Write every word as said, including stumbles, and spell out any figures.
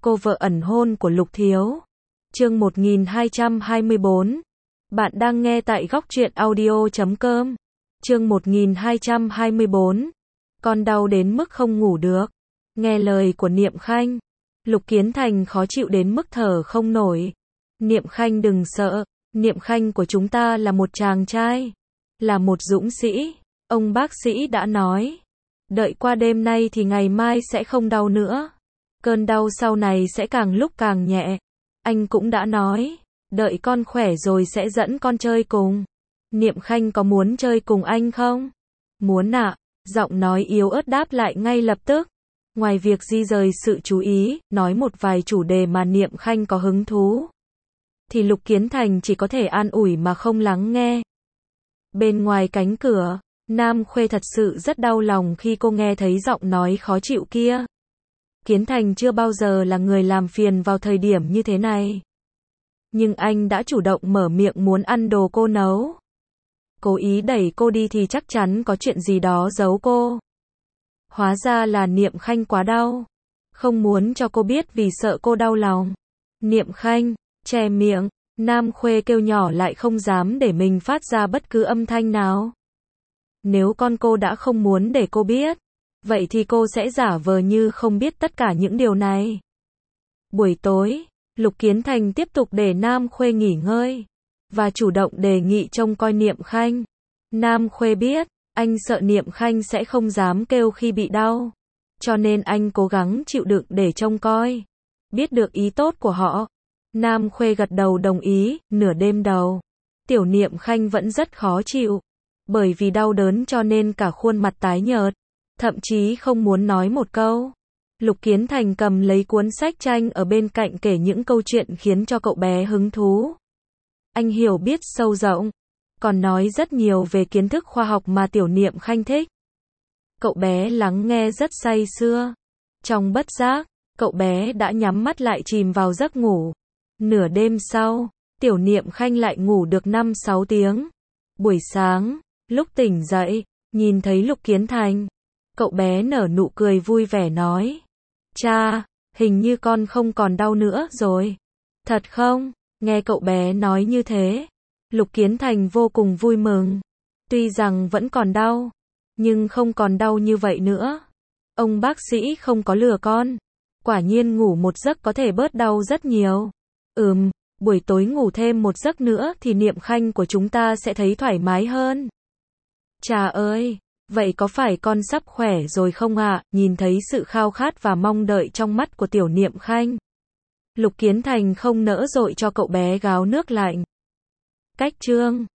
cô vợ ẩn hôn của Lục Thiếu. Chương một nghìn hai trăm hai mươi bốn. Bạn đang nghe tại góc truyện audio chấm com. Chương một nghìn hai trăm hai mươi bốn. Con đau đến mức không ngủ được. Nghe lời của Niệm Khanh, Lục Kiến Thành khó chịu đến mức thở không nổi. Niệm Khanh đừng sợ, Niệm Khanh của chúng ta là một chàng trai, là một dũng sĩ. Ông bác sĩ đã nói, đợi qua đêm nay thì ngày mai sẽ không đau nữa. Cơn đau sau này sẽ càng lúc càng nhẹ. Anh cũng đã nói, đợi con khỏe rồi sẽ dẫn con chơi cùng. Niệm Khanh có muốn chơi cùng anh không? Muốn ạ, giọng nói yếu ớt đáp lại ngay lập tức. Ngoài việc di rời sự chú ý, nói một vài chủ đề mà Niệm Khanh có hứng thú, thì Lục Kiến Thành chỉ có thể an ủi mà không lắng nghe. Bên ngoài cánh cửa, Nam Khuê thật sự rất đau lòng khi cô nghe thấy giọng nói khó chịu kia. Kiến Thành chưa bao giờ là người làm phiền vào thời điểm như thế này. Nhưng anh đã chủ động mở miệng muốn ăn đồ cô nấu. Cố ý đẩy cô đi thì chắc chắn có chuyện gì đó giấu cô. Hóa ra là Niệm Khanh quá đau, không muốn cho cô biết vì sợ cô đau lòng. Niệm Khanh, che miệng. Nam Khuê kêu nhỏ lại không dám để mình phát ra bất cứ âm thanh nào. Nếu con cô đã không muốn để cô biết, vậy thì cô sẽ giả vờ như không biết tất cả những điều này. Buổi tối, Lục Kiến Thành tiếp tục để Nam Khuê nghỉ ngơi, và chủ động đề nghị trông coi Niệm Khanh. Nam Khuê biết, anh sợ Niệm Khanh sẽ không dám kêu khi bị đau, cho nên anh cố gắng chịu đựng để trông coi. Biết được ý tốt của họ, Nam Khuê gật đầu đồng ý. Nửa đêm đầu, Tiểu Niệm Khanh vẫn rất khó chịu, bởi vì đau đớn cho nên cả khuôn mặt tái nhợt, thậm chí không muốn nói một câu. Lục Kiến Thành cầm lấy cuốn sách tranh ở bên cạnh kể những câu chuyện khiến cho cậu bé hứng thú. Anh hiểu biết sâu rộng, còn nói rất nhiều về kiến thức khoa học mà Tiểu Niệm Khanh thích. Cậu bé lắng nghe rất say sưa. Trong bất giác, cậu bé đã nhắm mắt lại chìm vào giấc ngủ. Nửa đêm sau, Tiểu Niệm Khanh lại ngủ được năm sáu tiếng. Buổi sáng, lúc tỉnh dậy, nhìn thấy Lục Kiến Thành, cậu bé nở nụ cười vui vẻ nói, cha, hình như con không còn đau nữa rồi. Thật không? Nghe cậu bé nói như thế, Lục Kiến Thành vô cùng vui mừng. Tuy rằng vẫn còn đau, nhưng không còn đau như vậy nữa. Ông bác sĩ không có lừa con. Quả nhiên ngủ một giấc có thể bớt đau rất nhiều. Ừm, buổi tối ngủ thêm một giấc nữa thì Niệm Khanh của chúng ta sẽ thấy thoải mái hơn. Cha ơi, vậy có phải con sắp khỏe rồi không ạ? Nhìn thấy sự khao khát và mong đợi trong mắt của Tiểu Niệm Khanh, Lục Kiến Thành không nỡ dội cho cậu bé gáo nước lạnh. Cách chương